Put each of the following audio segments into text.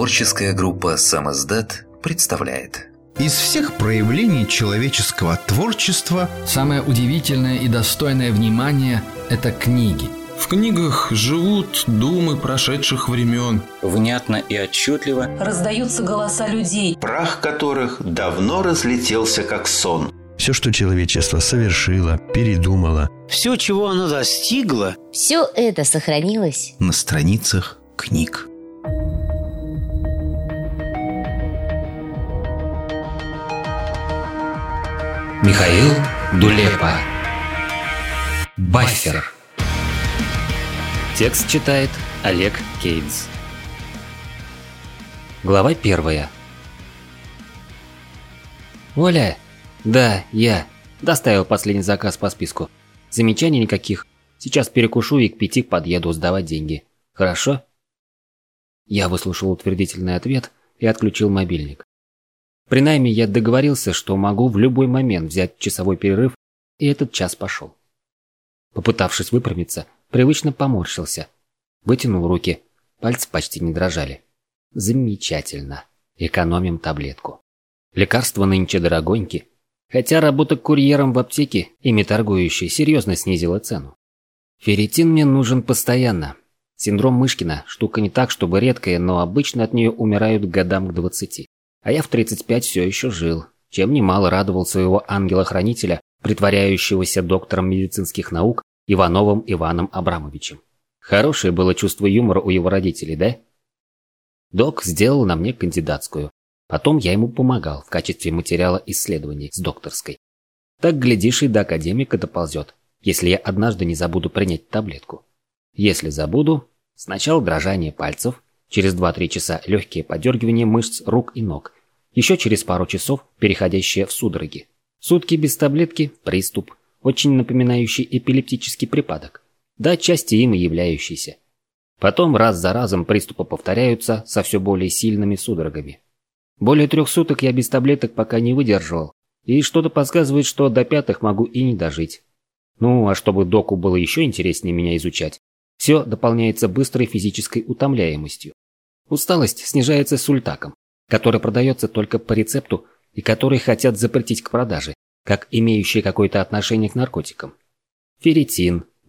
Творческая группа «Самиздат» представляет. Из всех проявлений человеческого творчества самое удивительное и достойное внимания – это книги. В книгах живут думы прошедших времен. Внятно и отчетливо раздаются голоса людей, прах которых давно разлетелся как сон. Все, что человечество совершило, передумало, все, чего оно достигло, все это сохранилось на страницах книг. Михаил Дулепа. Баффер. Текст читает Олег Кейдс. Глава 1. Оля. Да, я. Доставил последний заказ по списку. Замечаний никаких. Сейчас перекушу и к 5 подъеду сдавать деньги. Хорошо? Я выслушал утвердительный ответ и отключил мобильник. При найме я договорился, что могу в любой момент взять часовой перерыв, и этот час пошел. Попытавшись выпрямиться, привычно поморщился. Вытянул руки, пальцы почти не дрожали. Замечательно. Экономим таблетку. Лекарства нынче дорогоньки, хотя работа курьером в аптеке, ими торгующей, серьезно снизила цену. Ферритин мне нужен постоянно. Синдром Мышкина – штука не так, чтобы редкая, но обычно от нее умирают годам к 20. А я в 35 все еще жил, чем немало радовал своего ангела-хранителя, притворяющегося доктором медицинских наук Ивановым Иваном Абрамовичем. Хорошее было чувство юмора у его родителей, да? Док сделал на мне кандидатскую. Потом я ему помогал в качестве материала исследований с докторской. Так, глядишь, и до академика доползет, если я однажды не забуду принять таблетку. Если забуду, сначала дрожание пальцев, через 2-3 часа легкие подергивания мышц рук и ног, еще через пару часов переходящие в судороги. Сутки без таблетки – приступ, очень напоминающий эпилептический припадок, да отчасти им и являющийся. Потом раз за разом приступы повторяются со все более сильными судорогами. Более 3 суток я без таблеток пока не выдерживал, и что-то подсказывает, что до 5 могу и не дожить. Ну, а чтобы доку было еще интереснее меня изучать, все дополняется быстрой физической утомляемостью. Усталость снижается сультаком, который продается только по рецепту и который хотят запретить к продаже, как имеющий какое-то отношение к наркотикам. Ферритин –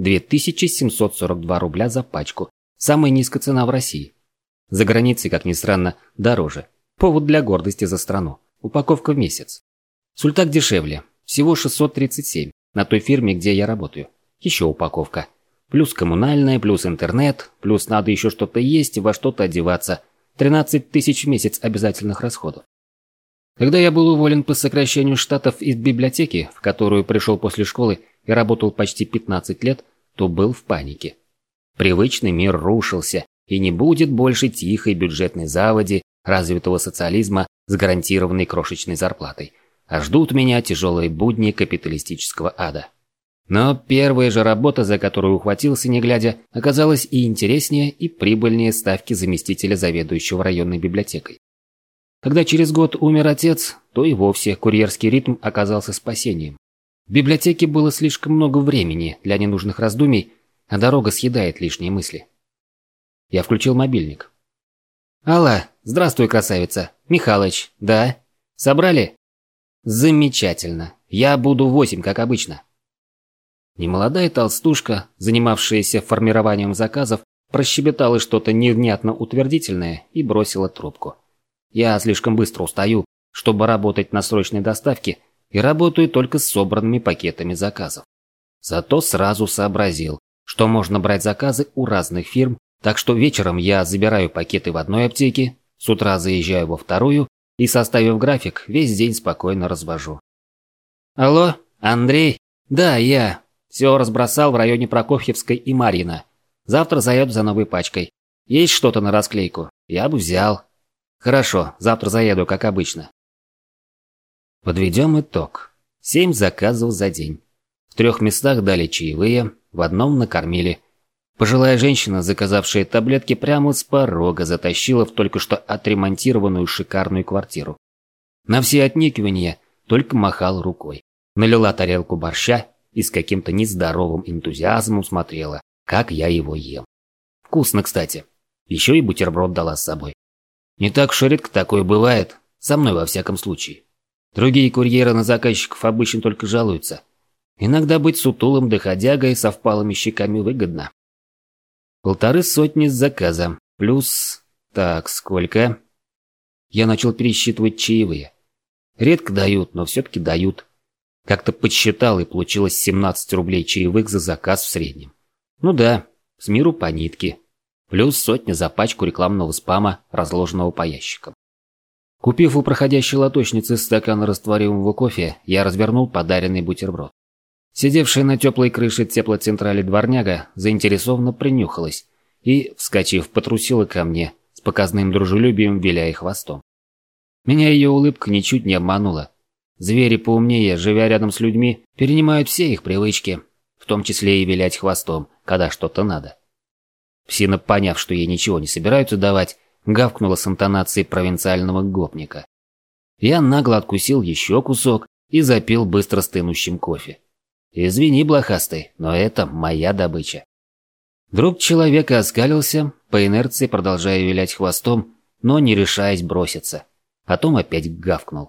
2742 рубля за пачку, самая низкая цена в России. За границей, как ни странно, дороже. Повод для гордости за страну. Упаковка в месяц. Сультак дешевле, всего 637, на той фирме, где я работаю. Еще упаковка. Плюс коммунальная, плюс интернет, плюс надо еще что-то есть и во что-то одеваться. 13 тысяч в месяц обязательных расходов. Когда я был уволен по сокращению штатов из библиотеки, в которую пришел после школы и работал почти 15 лет, то был в панике. Привычный мир рушился, и не будет больше тихой бюджетной заводи, развитого социализма с гарантированной крошечной зарплатой, а ждут меня тяжелые будни капиталистического ада. Но первая же работа, за которую ухватился не глядя, оказалась и интереснее, и прибыльнее ставки заместителя заведующего районной библиотекой. Когда через год умер отец, то и вовсе курьерский ритм оказался спасением. В библиотеке было слишком много времени для ненужных раздумий, а дорога съедает лишние мысли. Я включил мобильник. «Алло, здравствуй, красавица. Михалыч, да? Собрали?» «Замечательно. Я буду в 8, как обычно». Немолодая толстушка, занимавшаяся формированием заказов, прощебетала что-то невнятно утвердительное и бросила трубку. Я слишком быстро устаю, чтобы работать на срочной доставке, и работаю только с собранными пакетами заказов. Зато сразу сообразил, что можно брать заказы у разных фирм, так что вечером я забираю пакеты в одной аптеке, с утра заезжаю во вторую и, составив график, весь день спокойно развожу. «Алло, Андрей? Да, я. Все разбросал в районе Прокофьевской и Марьина. Завтра заеду за новой пачкой. Есть что-то на расклейку? Я бы взял». «Хорошо, завтра заеду, как обычно». Подведем итог. 7 заказов за день. В 3 местах дали чаевые, в одном накормили. Пожилая женщина, заказавшая таблетки, прямо с порога затащила в только что отремонтированную шикарную квартиру. На все отникивания только махала рукой. Налила тарелку борща и с каким-то нездоровым энтузиазмом смотрела, как я его ем. Вкусно, кстати. Еще и бутерброд дала с собой. Не так уж редко такое бывает, со мной во всяком случае. Другие курьеры на заказчиков обычно только жалуются. Иногда быть сутулым доходягой со впалыми щеками выгодно. 150 с заказа, плюс... Так, сколько? Я начал пересчитывать чаевые. Редко дают, но все-таки дают. Как-то подсчитал, и получилось 17 рублей чаевых за заказ в среднем. Ну да, с миру по нитке. Плюс 100 за пачку рекламного спама, разложенного по ящикам. Купив у проходящей лоточницы стакан растворимого кофе, я развернул подаренный бутерброд. Сидевшая на теплой крыше теплоцентрали дворняга заинтересованно принюхалась и, вскочив, потрусила ко мне, с показным дружелюбием виляя хвостом. Меня ее улыбка ничуть не обманула. Звери поумнее, живя рядом с людьми, перенимают все их привычки, в том числе и вилять хвостом, когда что-то надо. Псина, поняв, что ей ничего не собираются давать, гавкнула с интонацией провинциального гопника. Я нагло откусил еще кусок и запил быстро стынущим кофе. Извини, блохастый, но это моя добыча. Друг человека оскалился, по инерции продолжая вилять хвостом, но не решаясь броситься. Потом опять гавкнул.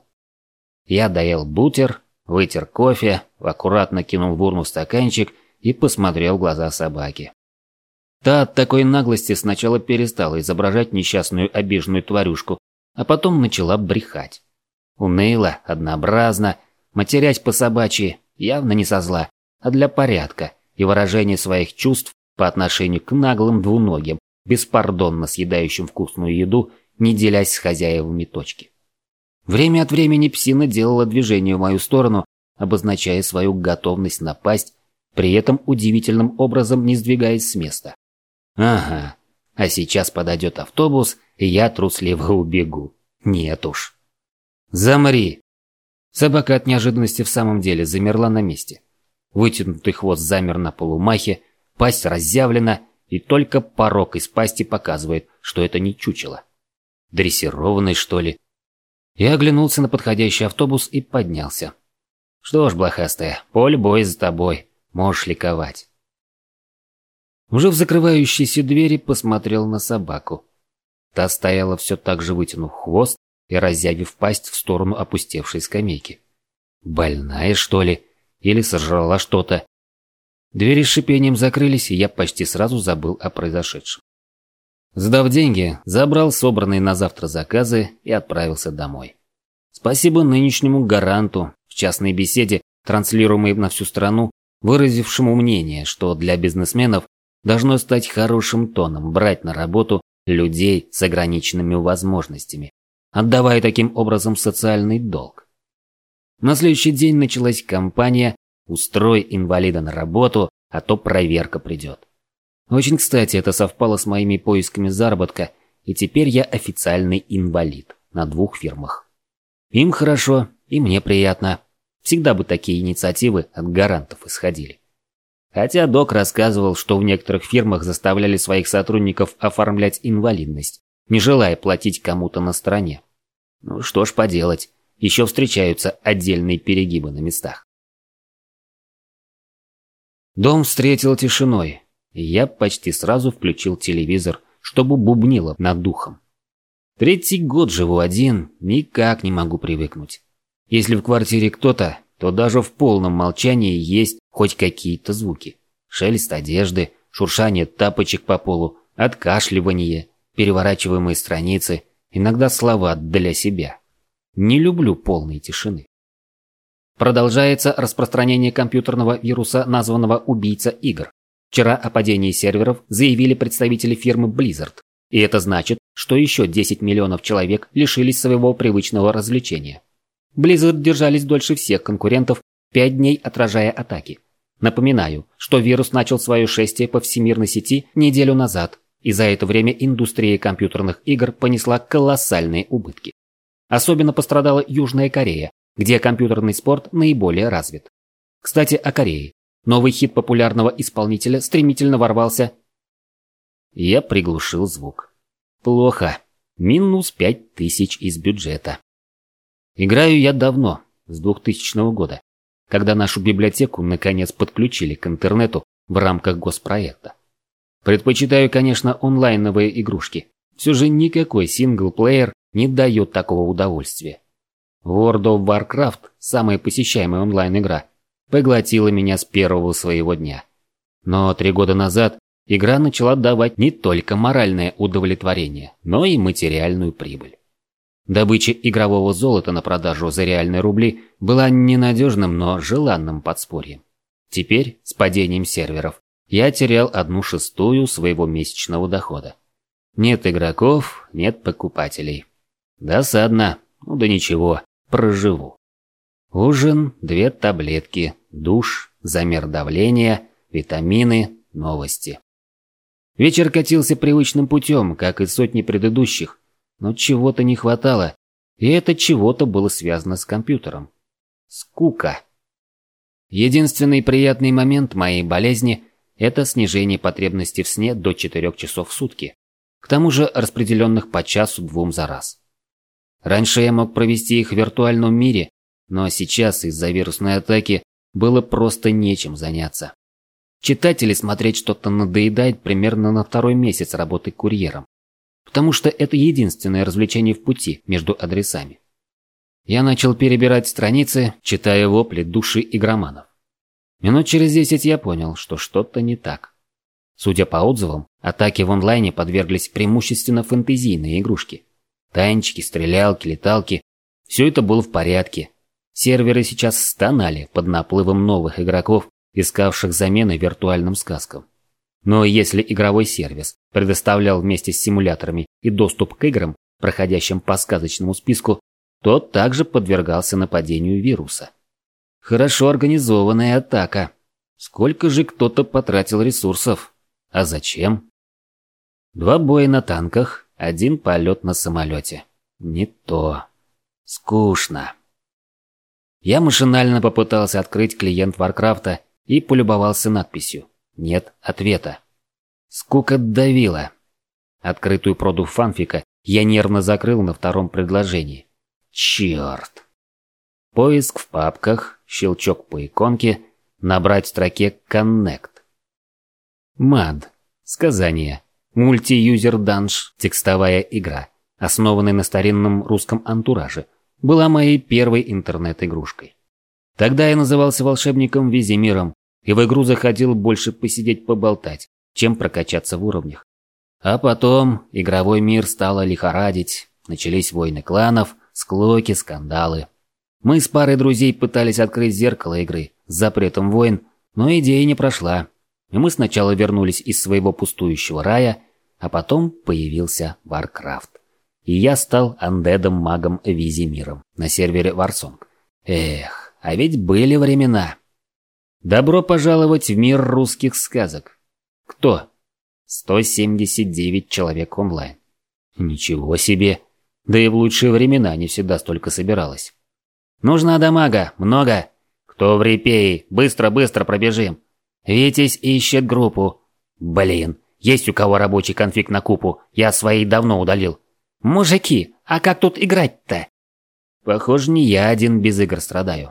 Я доел бутер, вытер кофе, аккуратно кинул в урну стаканчик и посмотрел в глаза собаки. Та от такой наглости сначала перестала изображать несчастную обиженную тварюшку, а потом начала брехать. Уныло, однообразно, матерясь по-собачьи, явно не со зла, а для порядка и выражения своих чувств по отношению к наглым двуногим, беспардонно съедающим вкусную еду, не делясь с хозяевами точки. Время от времени псина делала движение в мою сторону, обозначая свою готовность напасть, при этом удивительным образом не сдвигаясь с места. Ага, а сейчас подойдет автобус, и я трусливо убегу. Нет уж. Замри! Собака от неожиданности в самом деле замерла на месте. Вытянутый хвост замер на полумахе, пасть разъявлена, и только порог из пасти показывает, что это не чучело. Дрессированный, что ли? Я оглянулся на подходящий автобус и поднялся. Что ж, блохастая, поле-бой за тобой, можешь ликовать. Уже в закрывающиеся двери посмотрел на собаку. Та стояла все так же, вытянув хвост и разъявив пасть в сторону опустевшей скамейки. Больная, что ли? Или сожрала что-то? Двери с шипением закрылись, и я почти сразу забыл о произошедшем. Сдав деньги, забрал собранные на завтра заказы и отправился домой. Спасибо нынешнему гаранту, в частной беседе, транслируемой на всю страну, выразившему мнение, что для бизнесменов должно стать хорошим тоном брать на работу людей с ограниченными возможностями, отдавая таким образом социальный долг. На следующий день началась кампания «Устрой инвалида на работу, а то проверка придет». Очень кстати, это совпало с моими поисками заработка, и теперь я официальный инвалид на 2 фирмах. Им хорошо, и мне приятно. Всегда бы такие инициативы от гарантов исходили. Хотя док рассказывал, что в некоторых фирмах заставляли своих сотрудников оформлять инвалидность, не желая платить кому-то на стороне. Ну что ж поделать, еще встречаются отдельные перегибы на местах. Дом встретил тишиной, и я почти сразу включил телевизор, чтобы бубнило над духом. 3-й год живу один, никак не могу привыкнуть. Если в квартире кто-то, то даже в полном молчании есть хоть какие-то звуки. Шелест одежды, шуршание тапочек по полу, откашливание, переворачиваемые страницы, иногда слова для себя. Не люблю полной тишины. Продолжается распространение компьютерного вируса, названного «Убийца игр». Вчера о падении серверов заявили представители фирмы Blizzard. И это значит, что еще 10 миллионов человек лишились своего привычного развлечения. Blizzard держались дольше всех конкурентов, 5 дней отражая атаки. Напоминаю, что вирус начал свое шествие по всемирной сети неделю назад, и за это время индустрия компьютерных игр понесла колоссальные убытки. Особенно пострадала Южная Корея, где компьютерный спорт наиболее развит. Кстати, о Корее. Новый хит популярного исполнителя стремительно ворвался. Я приглушил звук. Плохо. Минус 5000 из бюджета. Играю я давно, с 2000 года, когда нашу библиотеку наконец подключили к интернету в рамках госпроекта. Предпочитаю, конечно, онлайновые игрушки, Все же никакой синглплеер не дает такого удовольствия. World of Warcraft, самая посещаемая онлайн-игра, поглотила меня с первого своего дня. Но 3 года назад игра начала давать не только моральное удовлетворение, но и материальную прибыль. Добыча игрового золота на продажу за реальные рубли была ненадежным, но желанным подспорьем. Теперь, с падением серверов, я терял 1/6 своего месячного дохода. Нет игроков, нет покупателей. Досадно, ну да ничего, проживу. Ужин, 2 таблетки, душ, замер давления, витамины, новости. Вечер катился привычным путем, как и сотни предыдущих, но чего-то не хватало, и это чего-то было связано с компьютером. Скука. Единственный приятный момент моей болезни – это снижение потребности в сне до 4 часов в сутки, к тому же распределенных по часу-2 за раз. Раньше я мог провести их в виртуальном мире, но сейчас из-за вирусной атаки было просто нечем заняться. Читать или смотреть что-то надоедает примерно на 2-й месяц работы курьером, потому что это единственное развлечение в пути между адресами. Я начал перебирать страницы, читая вопли души игроманов. Минут через 10 я понял, что что-то не так. Судя по отзывам, атаки в онлайне подверглись преимущественно фэнтезийные игрушки. Танчики, стрелялки, леталки – все это было в порядке. Серверы сейчас стонали под наплывом новых игроков, искавших замены виртуальным сказкам. Но если игровой сервис предоставлял вместе с симуляторами и доступ к играм, проходящим по сказочному списку, то также подвергался нападению вируса. Хорошо организованная атака. Сколько же кто-то потратил ресурсов? А зачем? 2 боя на танках, 1 полет на самолете. Не то. Скучно. Я машинально попытался открыть клиент Варкрафта и полюбовался надписью «Нет ответа». Скука давила. Открытую проду фанфика я нервно закрыл на 2-м предложении. Черт. Поиск в папках, щелчок по иконке, набрать в строке «Connect». МАД. Сказание. Мульти-юзер данж. Текстовая игра, основанная на старинном русском антураже, была моей первой интернет-игрушкой. Тогда я назывался волшебником Визимиром, и в игру заходил больше посидеть поболтать, чем прокачаться в уровнях. А потом игровой мир стало лихорадить, начались войны кланов, склоки, скандалы. Мы с парой друзей пытались открыть зеркало игры с запретом войн, но идея не прошла. И мы сначала вернулись из своего пустующего рая, а потом появился Warcraft. И я стал андедом-магом Визимиром на сервере Warsong. Эх, а ведь были времена. Добро пожаловать в мир русских сказок. Кто? 179 человек онлайн. Ничего себе. Да и в лучшие времена не всегда столько собиралось. Нужно дамага, много. Кто в репее? Быстро-быстро пробежим. Витязь ищет группу. Блин, есть у кого рабочий конфиг на купу? Я свои давно удалил. Мужики, а как тут играть-то? Похоже, не я один без игр страдаю.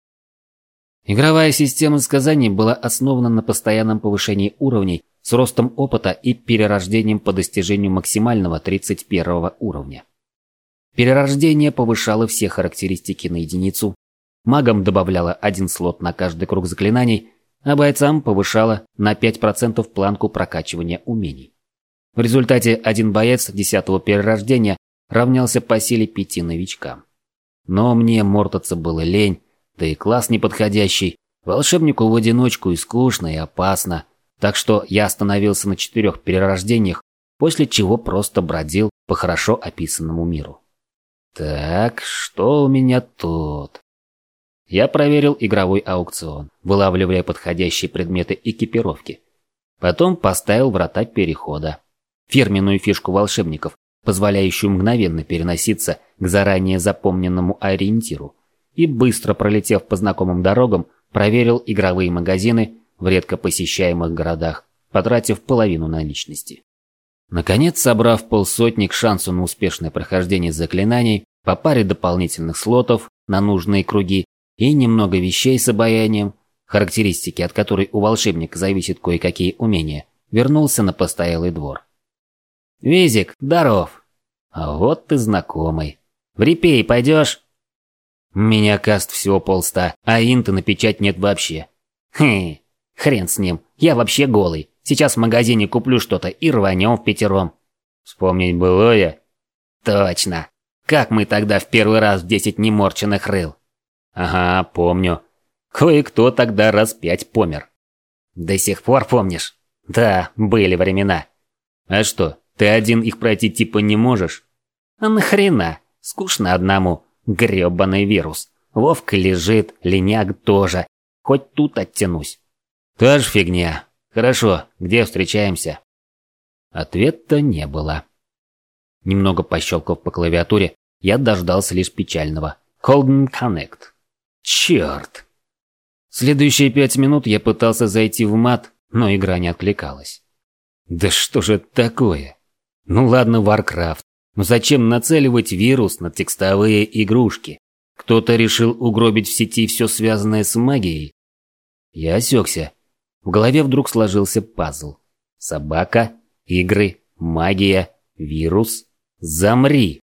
Игровая система сказаний была основана на постоянном повышении уровней с ростом опыта и перерождением по достижению максимального 31 уровня. Перерождение повышало все характеристики на единицу, магам добавляло 1 слот на каждый круг заклинаний, а бойцам повышало на 5% планку прокачивания умений. В результате 1 боец 10-го перерождения равнялся по силе 5 новичкам. Но мне мортаться было лень, да и класс неподходящий, волшебнику в одиночку и скучно, и опасно, так что я остановился на 4 перерождениях, после чего просто бродил по хорошо описанному миру. Так, что у меня тут? Я проверил игровой аукцион, вылавливая подходящие предметы экипировки. Потом поставил врата перехода. Фирменную фишку волшебников, позволяющую мгновенно переноситься к заранее запомненному ориентиру. И быстро пролетев по знакомым дорогам, проверил игровые магазины в редко посещаемых городах, потратив половину наличности. Наконец, собрав 50 к шансу на успешное прохождение заклинаний, по паре дополнительных слотов на нужные круги и немного вещей с обаянием, характеристики от которой у волшебника зависят кое-какие умения, вернулся на постоялый двор. Визик, здоров. А вот ты знакомый. В репей пойдешь? Меня каст всего 100, а инта на печать нет вообще. Хрен с ним, я вообще голый. Сейчас в магазине куплю что-то и рванем впятером. Вспомнить былое? Точно. Как мы тогда в первый раз в 10 неморченных рыл? Ага, помню. Кое-кто тогда раз 5 помер. До сих пор помнишь? Да, были времена. А что, ты один их пройти типа не можешь? А нахрена? Скучно одному. Грёбаный вирус. Вовка лежит, линяк тоже. Хоть тут оттянусь. Та же фигня. Хорошо, где встречаемся? Ответа не было. Немного пощелкав по клавиатуре, я дождался лишь печального. Golden Connect. Черт. Следующие 5 минут я пытался зайти в мат, но игра не откликалась. Да что же это такое? Ну ладно, Warcraft. Но зачем нацеливать вирус на текстовые игрушки? Кто-то решил угробить в сети все связанное с магией? Я осекся. В голове вдруг сложился пазл. Собака, игры, магия, вирус. Замри!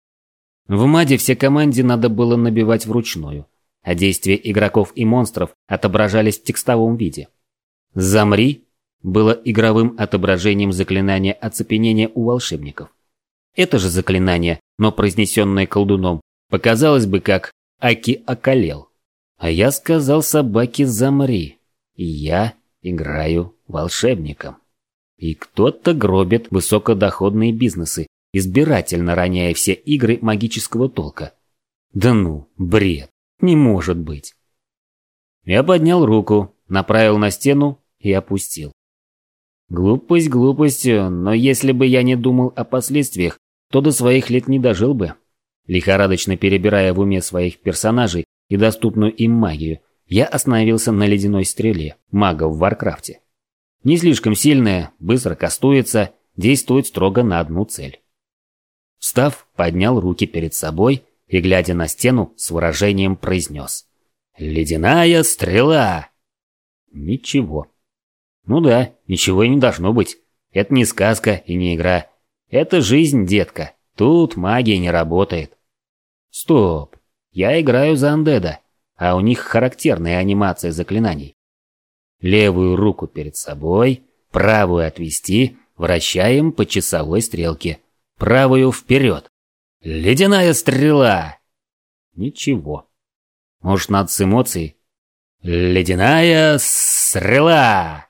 В МАДе все команде надо было набивать вручную, а действия игроков и монстров отображались в текстовом виде. «Замри» было игровым отображением заклинания оцепенения у волшебников. Это же заклинание, но произнесенное колдуном, показалось бы как «Аки околел». А я сказал собаке «Замри», и я играю волшебником. И кто-то гробит высокодоходные бизнесы, избирательно роняя все игры магического толка. Да ну, бред, не может быть. Я поднял руку, направил на стену и опустил. Глупость глупостью, но если бы я не думал о последствиях, то до своих лет не дожил бы. Лихорадочно перебирая в уме своих персонажей и доступную им магию, я остановился на ледяной стреле, мага в Варкрафте. Не слишком сильная, быстро кастуется, действует строго на одну цель. Встав, поднял руки перед собой и, глядя на стену, с выражением произнес: «Ледяная стрела!» Ничего. Ну да, ничего и не должно быть. Это не сказка и не игра. Это жизнь, детка. Тут магия не работает. Стоп. Я играю за андеда, а у них характерная анимация заклинаний. Левую руку перед собой, правую отвести, вращаем по часовой стрелке. Правую вперед. Ледяная стрела! Ничего. Может, надо с эмоцией? Ледяная стрела!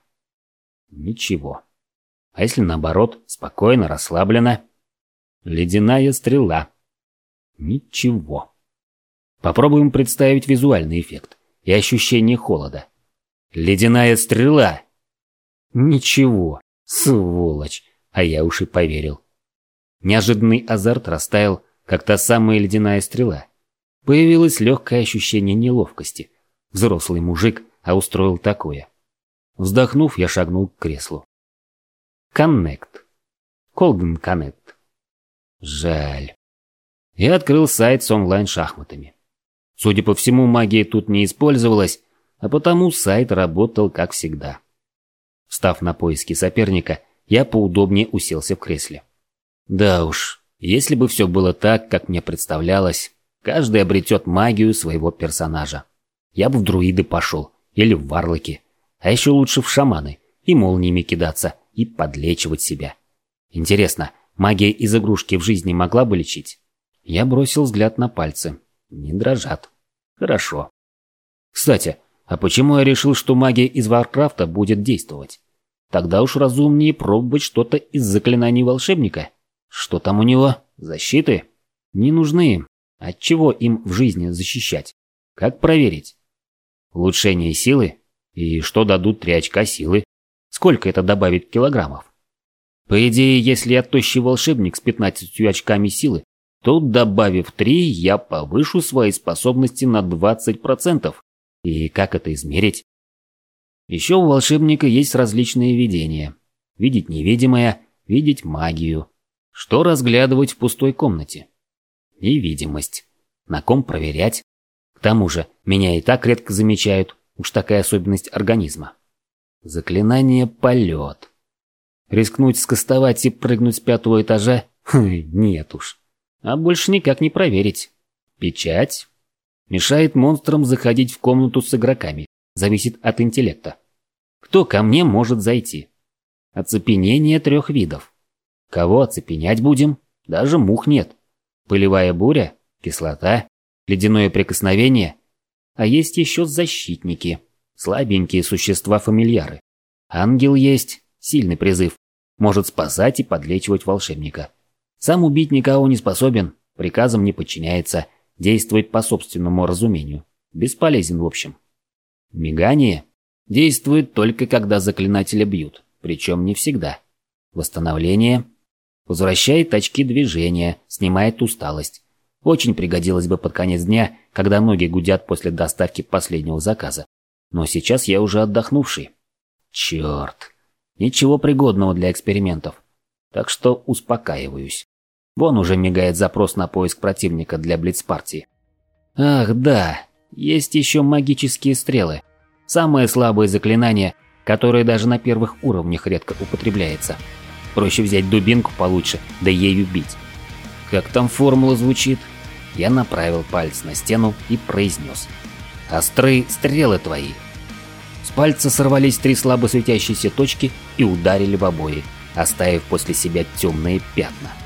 Ничего. А если наоборот, спокойно, расслабленно? Ледяная стрела. Ничего. Попробуем представить визуальный эффект и ощущение холода. Ледяная стрела. Ничего. Сволочь. А я уж и поверил. Неожиданный азарт растаял, как та самая ледяная стрела. Появилось легкое ощущение неловкости. Взрослый мужик, а устроил такое. Вздохнув, я шагнул к креслу. Connect. Golden Connect. Жаль. Я открыл сайт с онлайн-шахматами. Судя по всему, магия тут не использовалась, а потому сайт работал как всегда. Встав на поиски соперника, я поудобнее уселся в кресле. Да уж, если бы все было так, как мне представлялось, каждый обретет магию своего персонажа. Я бы в друиды пошел, или в варлоки, а еще лучше в шаманы, и молниями кидаться, и подлечивать себя. Интересно, магия из игрушки в жизни могла бы лечить? Я бросил взгляд на пальцы. Не дрожат. Хорошо. Кстати, а почему я решил, что магия из Варкрафта будет действовать? Тогда уж разумнее пробовать что-то из заклинаний волшебника. Что там у него? Защиты? Не нужны. Отчего им в жизни защищать? Как проверить? Улучшение силы? И что дадут 3 очка силы? Сколько это добавит килограммов? По идее, если я тощий волшебник с 15 очками силы, то, добавив 3, я повышу свои способности на 20%. И как это измерить? Еще у волшебника есть различные видения. Видеть невидимое, видеть магию. Что разглядывать в пустой комнате? Невидимость. На ком проверять? К тому же, меня и так редко замечают, уж такая особенность организма. Заклинание «Полет». Рискнуть скостовать и прыгнуть с 5-го этажа? Нет уж. А больше никак не проверить. Печать мешает монстрам заходить в комнату с игроками. Зависит от интеллекта. Кто ко мне может зайти? Оцепенение 3 видов. Кого оцепенять будем? Даже мух нет. Пылевая буря, кислота, ледяное прикосновение. А есть еще защитники. Слабенькие существа-фамильяры. Ангел есть, сильный призыв. Может спасать и подлечивать волшебника. Сам убить никого не способен, приказам не подчиняется, действует по собственному разумению. Бесполезен в общем. Мигание действует только когда заклинателя бьют, причем не всегда. Восстановление возвращает очки движения, снимает усталость. Очень пригодилось бы под конец дня, когда ноги гудят после доставки последнего заказа. Но сейчас я уже отдохнувший. Черт. Ничего пригодного для экспериментов. Так что успокаиваюсь. Вон уже мигает запрос на поиск противника для блиц-партии. Ах да, есть еще магические стрелы. Самое слабое заклинание, которое даже на первых уровнях редко употребляется. Проще взять дубинку получше, да ею бить. Как там формула звучит? Я направил палец на стену и произнес: «Остры стрелы твои». С пальца сорвались 3 слабо светящиеся точки и ударили в обои, оставив после себя темные пятна.